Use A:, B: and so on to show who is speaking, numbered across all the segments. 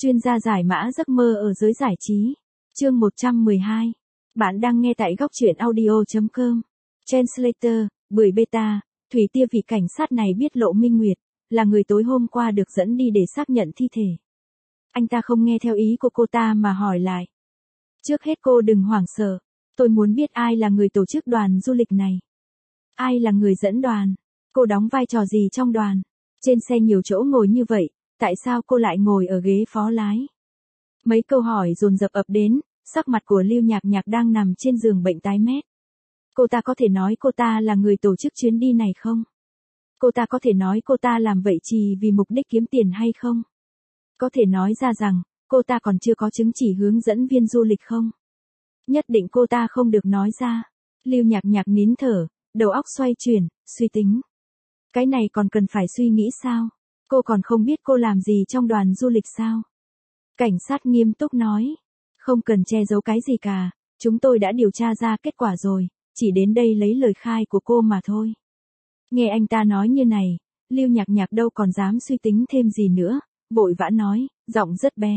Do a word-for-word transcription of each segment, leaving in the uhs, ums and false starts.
A: Chuyên gia giải mã giấc mơ ở giới giải trí. Chương một trăm mười hai. Bạn đang nghe tại góc truyện audio chấm com. Translator, Bưởi Beta, Thủy Tia vị cảnh sát này biết Lộ Minh Nguyệt là người tối hôm qua được dẫn đi để xác nhận thi thể. Anh ta không nghe theo ý của cô ta mà hỏi lại. Trước hết cô đừng hoảng sợ, tôi muốn biết ai là người tổ chức đoàn du lịch này. Ai là người dẫn đoàn? Cô đóng vai trò gì trong đoàn? Trên xe nhiều chỗ ngồi như vậy, tại sao cô lại ngồi ở ghế phó lái? Mấy câu hỏi dồn dập ập đến, sắc mặt của Lưu Nhạc Nhạc đang nằm trên giường bệnh tái mét. Cô ta có thể nói cô ta là người tổ chức chuyến đi này không? Cô ta có thể nói cô ta làm vậy chỉ vì mục đích kiếm tiền hay không? Có thể nói ra rằng, cô ta còn chưa có chứng chỉ hướng dẫn viên du lịch không? Nhất định cô ta không được nói ra. Lưu Nhạc Nhạc nín thở, đầu óc xoay chuyển, suy tính. Cái này còn cần phải suy nghĩ sao? Cô còn không biết cô làm gì trong đoàn du lịch sao? Cảnh sát nghiêm túc nói. Không cần che giấu cái gì cả, chúng tôi đã điều tra ra kết quả rồi, chỉ đến đây lấy lời khai của cô mà thôi. Nghe anh ta nói như này, Lưu Nhạc Nhạc đâu còn dám suy tính thêm gì nữa, vội vã nói, giọng rất bé.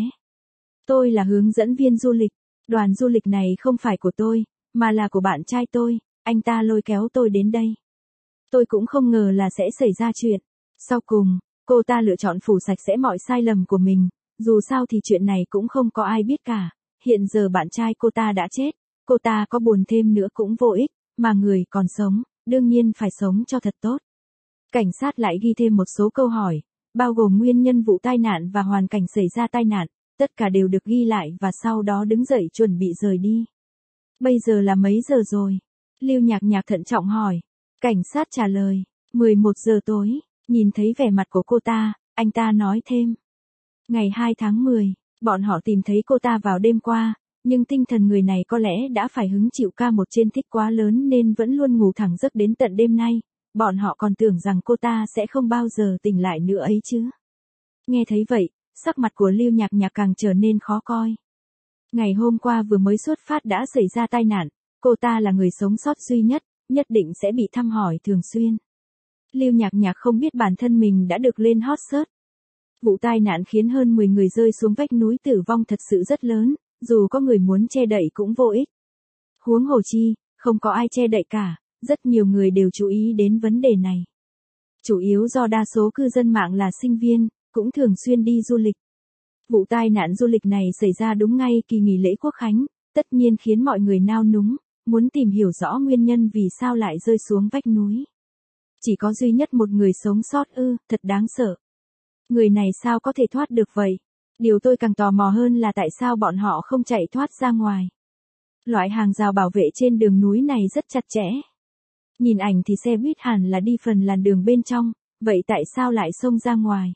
A: Tôi là hướng dẫn viên du lịch, đoàn du lịch này không phải của tôi, mà là của bạn trai tôi, anh ta lôi kéo tôi đến đây. Tôi cũng không ngờ là sẽ xảy ra chuyện. Sau cùng, cô ta lựa chọn phủ sạch sẽ mọi sai lầm của mình, dù sao thì chuyện này cũng không có ai biết cả. Hiện giờ bạn trai cô ta đã chết, cô ta có buồn thêm nữa cũng vô ích, mà người còn sống, đương nhiên phải sống cho thật tốt. Cảnh sát lại ghi thêm một số câu hỏi, bao gồm nguyên nhân vụ tai nạn và hoàn cảnh xảy ra tai nạn, tất cả đều được ghi lại và sau đó đứng dậy chuẩn bị rời đi. Bây giờ là mấy giờ rồi? Lưu Nhạc Nhạc thận trọng hỏi. Cảnh sát trả lời, mười một giờ tối, nhìn thấy vẻ mặt của cô ta, anh ta nói thêm. Ngày hai tháng mười, bọn họ tìm thấy cô ta vào đêm qua, nhưng tinh thần người này có lẽ đã phải hứng chịu ca một trên thích quá lớn nên vẫn luôn ngủ thẳng giấc đến tận đêm nay, bọn họ còn tưởng rằng cô ta sẽ không bao giờ tỉnh lại nữa ấy chứ. Nghe thấy vậy, sắc mặt của Lưu Nhạc Nhạc càng trở nên khó coi. Ngày hôm qua vừa mới xuất phát đã xảy ra tai nạn, cô ta là người sống sót duy nhất, nhất định sẽ bị thăm hỏi thường xuyên. Lưu Nhạc Nhạc không biết bản thân mình đã được lên hot search. Vụ tai nạn khiến hơn mười người rơi xuống vách núi tử vong thật sự rất lớn, dù có người muốn che đậy cũng vô ích. Huống hồ chi, không có ai che đậy cả, rất nhiều người đều chú ý đến vấn đề này. Chủ yếu do đa số cư dân mạng là sinh viên, cũng thường xuyên đi du lịch. Vụ tai nạn du lịch này xảy ra đúng ngay kỳ nghỉ lễ Quốc khánh, tất nhiên khiến mọi người nao núng, muốn tìm hiểu rõ nguyên nhân vì sao lại rơi xuống vách núi. Chỉ có duy nhất một người sống sót ư, thật đáng sợ. Người này sao có thể thoát được vậy? Điều tôi càng tò mò hơn là tại sao bọn họ không chạy thoát ra ngoài. Loại hàng rào bảo vệ trên đường núi này rất chặt chẽ. Nhìn ảnh thì xe buýt hẳn là đi phần làn đường bên trong, vậy tại sao lại xông ra ngoài?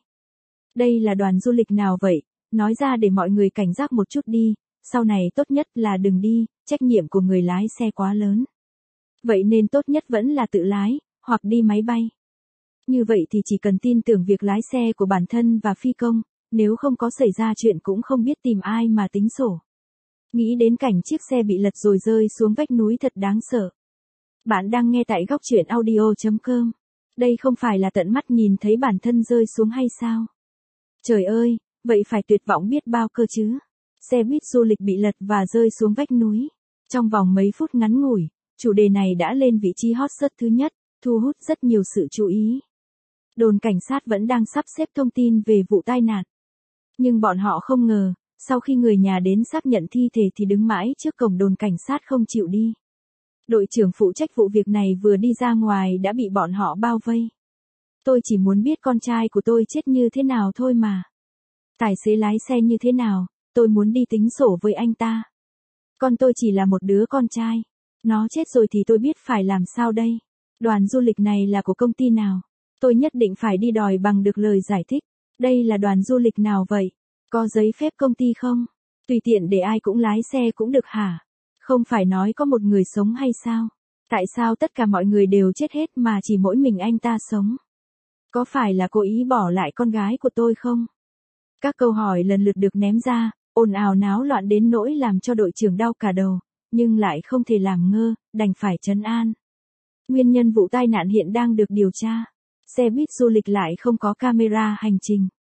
A: Đây là đoàn du lịch nào vậy? Nói ra để mọi người cảnh giác một chút đi, sau này tốt nhất là đừng đi, trách nhiệm của người lái xe quá lớn. Vậy nên tốt nhất vẫn là tự lái, hoặc đi máy bay. Như vậy thì chỉ cần tin tưởng việc lái xe của bản thân và phi công, nếu không có xảy ra chuyện cũng không biết tìm ai mà tính sổ. Nghĩ đến cảnh chiếc xe bị lật rồi rơi xuống vách núi thật đáng sợ. Bạn đang nghe tại góc truyện audio chấm com. Đây không phải là tận mắt nhìn thấy bản thân rơi xuống hay sao? Trời ơi, vậy phải tuyệt vọng biết bao cơ chứ. Xe buýt du lịch bị lật và rơi xuống vách núi. Trong vòng mấy phút ngắn ngủi, chủ đề này đã lên vị trí hot search thứ nhất, thu hút rất nhiều sự chú ý. Đồn cảnh sát vẫn đang sắp xếp thông tin về vụ tai nạn. Nhưng bọn họ không ngờ, sau khi người nhà đến xác nhận thi thể thì đứng mãi trước cổng đồn cảnh sát không chịu đi. Đội trưởng phụ trách vụ việc này vừa đi ra ngoài đã bị bọn họ bao vây. Tôi chỉ muốn biết con trai của tôi chết như thế nào thôi mà. Tài xế lái xe như thế nào, tôi muốn đi tính sổ với anh ta. Con tôi chỉ là một đứa con trai. Nó chết rồi thì tôi biết phải làm sao đây. Đoàn du lịch này là của công ty nào? Tôi nhất định phải đi đòi bằng được lời giải thích. Đây là đoàn du lịch nào vậy? Có giấy phép công ty không? Tùy tiện để ai cũng lái xe cũng được hả? Không phải nói có một người sống hay sao? Tại sao tất cả mọi người đều chết hết mà chỉ mỗi mình anh ta sống? Có phải là cố ý bỏ lại con gái của tôi không? Các câu hỏi lần lượt được ném ra, ồn ào náo loạn đến nỗi làm cho đội trưởng đau cả đầu, nhưng lại không thể làm ngơ, đành phải trấn an. Nguyên nhân vụ tai nạn hiện đang được điều tra. Xe buýt du lịch lại không có camera hành trình.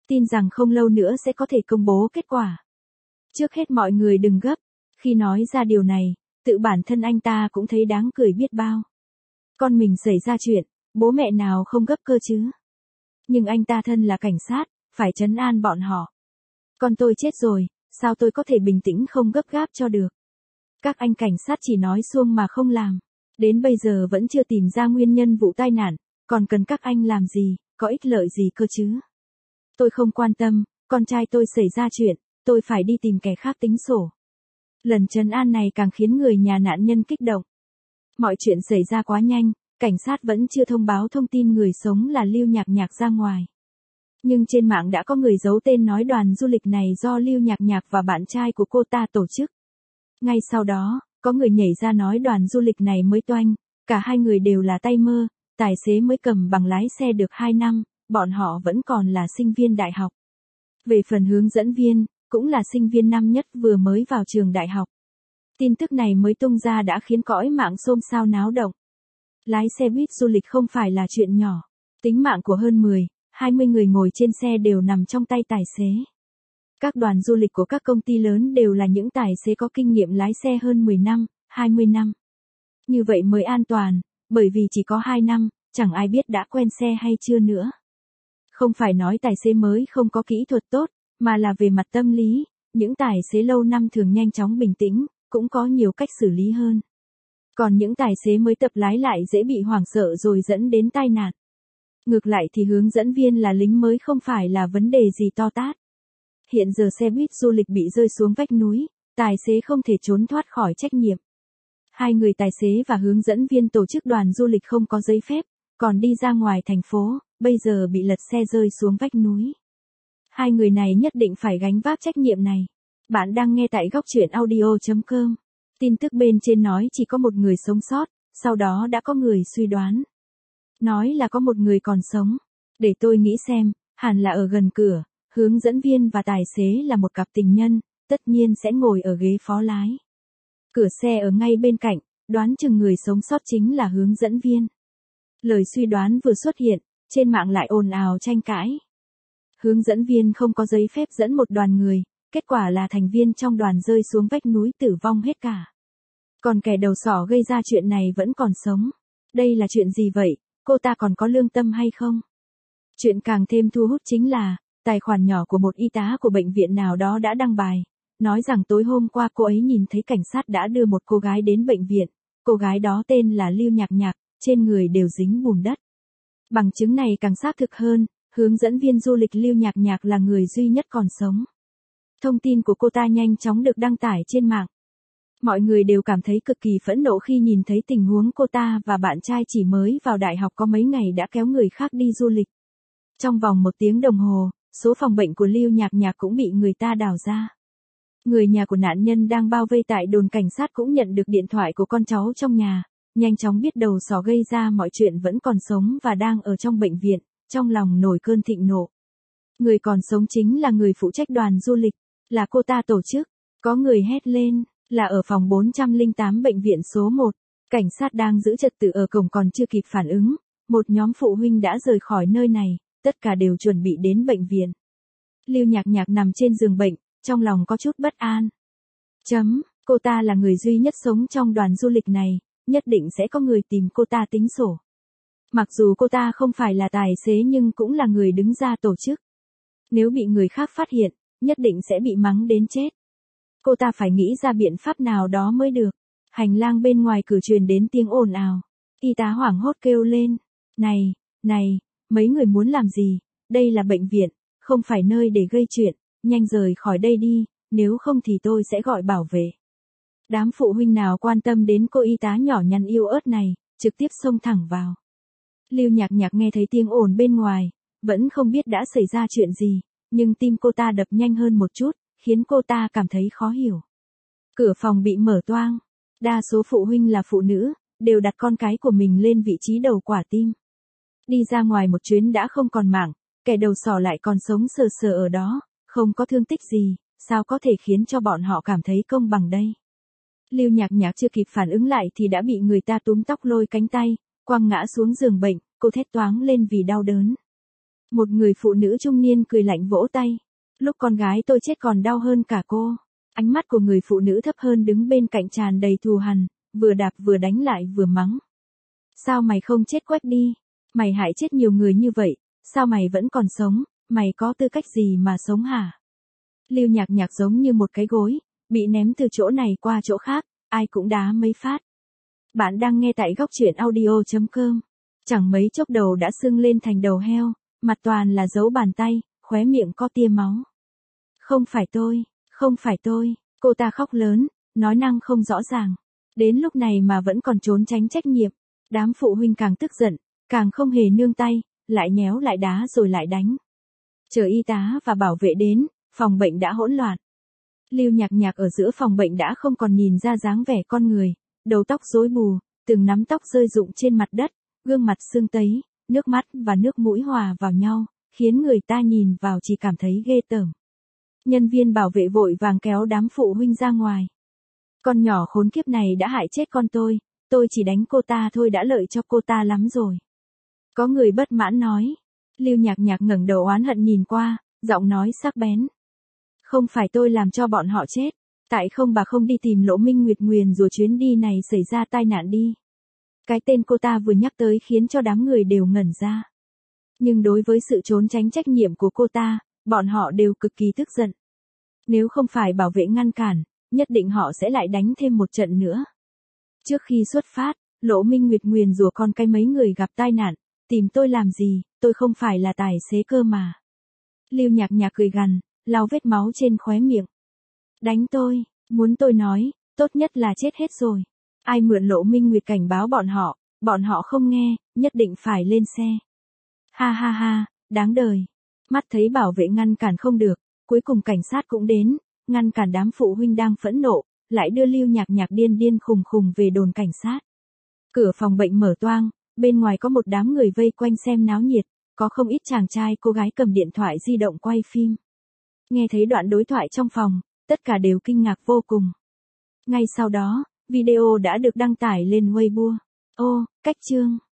A: tin rằng không lâu nữa sẽ có thể công bố kết quả. Trước hết mọi người đừng gấp, khi nói ra điều này, tự bản thân anh ta cũng thấy đáng cười biết bao. Con mình xảy ra chuyện, bố mẹ nào không gấp cơ chứ? Nhưng anh ta thân là cảnh sát, phải trấn an bọn họ. Con tôi chết rồi, sao tôi có thể bình tĩnh không gấp gáp cho được? Các anh cảnh sát chỉ nói suông mà không làm. Đến bây giờ vẫn chưa tìm ra nguyên nhân vụ tai nạn, còn cần các anh làm gì, có ích lợi gì cơ chứ? Tôi không quan tâm, con trai tôi xảy ra chuyện, tôi phải đi tìm kẻ khác tính sổ. Lần trấn an này càng khiến người nhà nạn nhân kích động. Mọi chuyện xảy ra quá nhanh, cảnh sát vẫn chưa thông báo thông tin người sống là Lưu Nhạc Nhạc ra ngoài. Nhưng trên mạng đã có người giấu tên nói đoàn du lịch này do Lưu Nhạc Nhạc và bạn trai của cô ta tổ chức. Ngay sau đó, có người nhảy ra nói đoàn du lịch này mới toanh, cả hai người đều là tay mơ, tài xế mới cầm bằng lái xe được hai năm, bọn họ vẫn còn là sinh viên đại học. Về phần hướng dẫn viên, cũng là sinh viên năm nhất vừa mới vào trường đại học. Tin tức này mới tung ra đã khiến cõi mạng xôn xao náo động. Lái xe buýt du lịch không phải là chuyện nhỏ. Tính mạng của hơn mười, hai mươi người ngồi trên xe đều nằm trong tay tài xế. Các đoàn du lịch của các công ty lớn đều là những tài xế có kinh nghiệm lái xe hơn mười năm, hai mươi năm. Như vậy mới an toàn, bởi vì chỉ có hai năm, chẳng ai biết đã quen xe hay chưa nữa. Không phải nói tài xế mới không có kỹ thuật tốt, mà là về mặt tâm lý, những tài xế lâu năm thường nhanh chóng bình tĩnh, cũng có nhiều cách xử lý hơn. Còn những tài xế mới tập lái lại dễ bị hoảng sợ rồi dẫn đến tai nạn. Ngược lại thì hướng dẫn viên là lính mới không phải là vấn đề gì to tát. Hiện giờ xe buýt du lịch bị rơi xuống vách núi, tài xế không thể trốn thoát khỏi trách nhiệm. Hai người tài xế và hướng dẫn viên tổ chức đoàn du lịch không có giấy phép, còn đi ra ngoài thành phố, bây giờ bị lật xe rơi xuống vách núi. Hai người này nhất định phải gánh vác trách nhiệm này. Bạn đang nghe tại góc truyện audio chấm com. Tin tức bên trên nói chỉ có một người sống sót, sau đó đã có người suy đoán. Nói là có một người còn sống. Để tôi nghĩ xem, hẳn là ở gần cửa, hướng dẫn viên và tài xế là một cặp tình nhân, tất nhiên sẽ ngồi ở ghế phó lái. Cửa xe ở ngay bên cạnh, đoán chừng người sống sót chính là hướng dẫn viên. Lời suy đoán vừa xuất hiện, trên mạng lại ồn ào tranh cãi. Hướng dẫn viên không có giấy phép dẫn một đoàn người, kết quả là thành viên trong đoàn rơi xuống vách núi tử vong hết cả. Còn kẻ đầu sỏ gây ra chuyện này vẫn còn sống. Đây là chuyện gì vậy, cô ta còn có lương tâm hay không? Chuyện càng thêm thu hút chính là, tài khoản nhỏ của một y tá của bệnh viện nào đó đã đăng bài, nói rằng tối hôm qua cô ấy nhìn thấy cảnh sát đã đưa một cô gái đến bệnh viện, cô gái đó tên là Lưu Nhạc Nhạc, trên người đều dính bùn đất. Bằng chứng này càng xác thực hơn, hướng dẫn viên du lịch Lưu Nhạc Nhạc là người duy nhất còn sống. Thông tin của cô ta nhanh chóng được đăng tải trên mạng. Mọi người đều cảm thấy cực kỳ phẫn nộ khi nhìn thấy tình huống cô ta và bạn trai chỉ mới vào đại học có mấy ngày đã kéo người khác đi du lịch. Trong vòng một tiếng đồng hồ, số phòng bệnh của Lưu Nhạc Nhạc cũng bị người ta đào ra. Người nhà của nạn nhân đang bao vây tại đồn cảnh sát cũng nhận được điện thoại của con cháu trong nhà, nhanh chóng biết đầu sỏ gây ra mọi chuyện vẫn còn sống và đang ở trong bệnh viện, trong lòng nổi cơn thịnh nộ. Người còn sống chính là người phụ trách đoàn du lịch, là cô ta tổ chức. Có người hét lên, là ở phòng bốn trăm lẻ tám bệnh viện số một, cảnh sát đang giữ trật tự ở cổng còn chưa kịp phản ứng, một nhóm phụ huynh đã rời khỏi nơi này, tất cả đều chuẩn bị đến bệnh viện. Lưu Nhạc Nhạc nằm trên giường bệnh, trong lòng có chút bất an. Chấm, cô ta là người duy nhất sống trong đoàn du lịch này, nhất định sẽ có người tìm cô ta tính sổ. Mặc dù cô ta không phải là tài xế nhưng cũng là người đứng ra tổ chức. Nếu bị người khác phát hiện, nhất định sẽ bị mắng đến chết. Cô ta phải nghĩ ra biện pháp nào đó mới được. Hành lang bên ngoài cửa truyền đến tiếng ồn ào. Y tá hoảng hốt kêu lên. Này, này, mấy người muốn làm gì? Đây là bệnh viện, không phải nơi để gây chuyện. Nhanh rời khỏi đây đi, nếu không thì tôi sẽ gọi bảo vệ. Đám phụ huynh nào quan tâm đến cô y tá nhỏ nhắn yêu ớt này, trực tiếp xông thẳng vào. Lưu Nhạc Nhạc nghe thấy tiếng ồn bên ngoài, vẫn không biết đã xảy ra chuyện gì, nhưng tim cô ta đập nhanh hơn một chút, khiến cô ta cảm thấy khó hiểu. Cửa phòng bị mở toang, đa số phụ huynh là phụ nữ, đều đặt con cái của mình lên vị trí đầu quả tim. Đi ra ngoài một chuyến đã không còn mạng, kẻ đầu sỏ lại còn sống sờ sờ ở đó, không có thương tích gì, sao có thể khiến cho bọn họ cảm thấy công bằng đây? Lưu Nhạc Nhạc chưa kịp phản ứng lại thì đã bị người ta túm tóc lôi cánh tay, quăng ngã xuống giường bệnh, cô thét toáng lên vì đau đớn. Một người phụ nữ trung niên cười lạnh vỗ tay. Lúc con gái tôi chết còn đau hơn cả cô. Ánh mắt của người phụ nữ thấp hơn đứng bên cạnh tràn đầy thù hằn, vừa đạp vừa đánh lại vừa mắng. Sao mày không chết quách đi? Mày hại chết nhiều người như vậy, sao mày vẫn còn sống, mày có tư cách gì mà sống hả? Lưu Nhạc Nhạc giống như một cái gối, bị ném từ chỗ này qua chỗ khác, ai cũng đá mấy phát. Bạn đang nghe tại góc truyện audio chấm com. Chẳng mấy chốc đầu đã sưng lên thành đầu heo, mặt toàn là dấu bàn tay, khóe miệng có tia máu. Không phải tôi, không phải tôi, cô ta khóc lớn, nói năng không rõ ràng. Đến lúc này mà vẫn còn trốn tránh trách nhiệm. Đám phụ huynh càng tức giận, càng không hề nương tay, lại nhéo lại đá rồi lại đánh. Chờ y tá và bảo vệ đến, phòng bệnh đã hỗn loạn. Lưu Nhạc Nhạc ở giữa phòng bệnh đã không còn nhìn ra dáng vẻ con người, đầu tóc rối bù, từng nắm tóc rơi rụng trên mặt đất, gương mặt sưng tấy, nước mắt và nước mũi hòa vào nhau, khiến người ta nhìn vào chỉ cảm thấy ghê tởm. Nhân viên bảo vệ vội vàng kéo đám phụ huynh ra ngoài. Con nhỏ khốn kiếp này đã hại chết con tôi, tôi chỉ đánh cô ta thôi đã lợi cho cô ta lắm rồi. Có người bất mãn nói. Lưu Nhạc Nhạc ngẩng đầu oán hận nhìn qua, giọng nói sắc bén. Không phải tôi làm cho bọn họ chết, tại không bà không đi tìm Lỗ Minh Nguyệt nguyền rồi chuyến đi này xảy ra tai nạn đi. Cái tên cô ta vừa nhắc tới khiến cho đám người đều ngẩn ra. Nhưng đối với sự trốn tránh trách nhiệm của cô ta, bọn họ đều cực kỳ tức giận. Nếu không phải bảo vệ ngăn cản, nhất định họ sẽ lại đánh thêm một trận nữa. Trước khi xuất phát, Lỗ Minh Nguyệt nguyền rủa con cái mấy người gặp tai nạn, tìm tôi làm gì, tôi không phải là tài xế cơ mà. Lưu Nhạc Nhạc cười gằn, lau vết máu trên khóe miệng. Đánh tôi, muốn tôi nói, tốt nhất là chết hết rồi. Ai mượn Lỗ Minh Nguyệt cảnh báo bọn họ, bọn họ không nghe, nhất định phải lên xe. Ha ha ha, đáng đời. Mắt thấy bảo vệ ngăn cản không được, cuối cùng cảnh sát cũng đến, ngăn cản đám phụ huynh đang phẫn nộ, lại đưa Lưu Nhạc Nhạc điên điên khùng khùng về đồn cảnh sát. Cửa phòng bệnh mở toang, bên ngoài có một đám người vây quanh xem náo nhiệt, có không ít chàng trai cô gái cầm điện thoại di động quay phim. Nghe thấy đoạn đối thoại trong phòng, tất cả đều kinh ngạc vô cùng. Ngay sau đó, video đã được đăng tải lên Weibo. Ô, cách chương.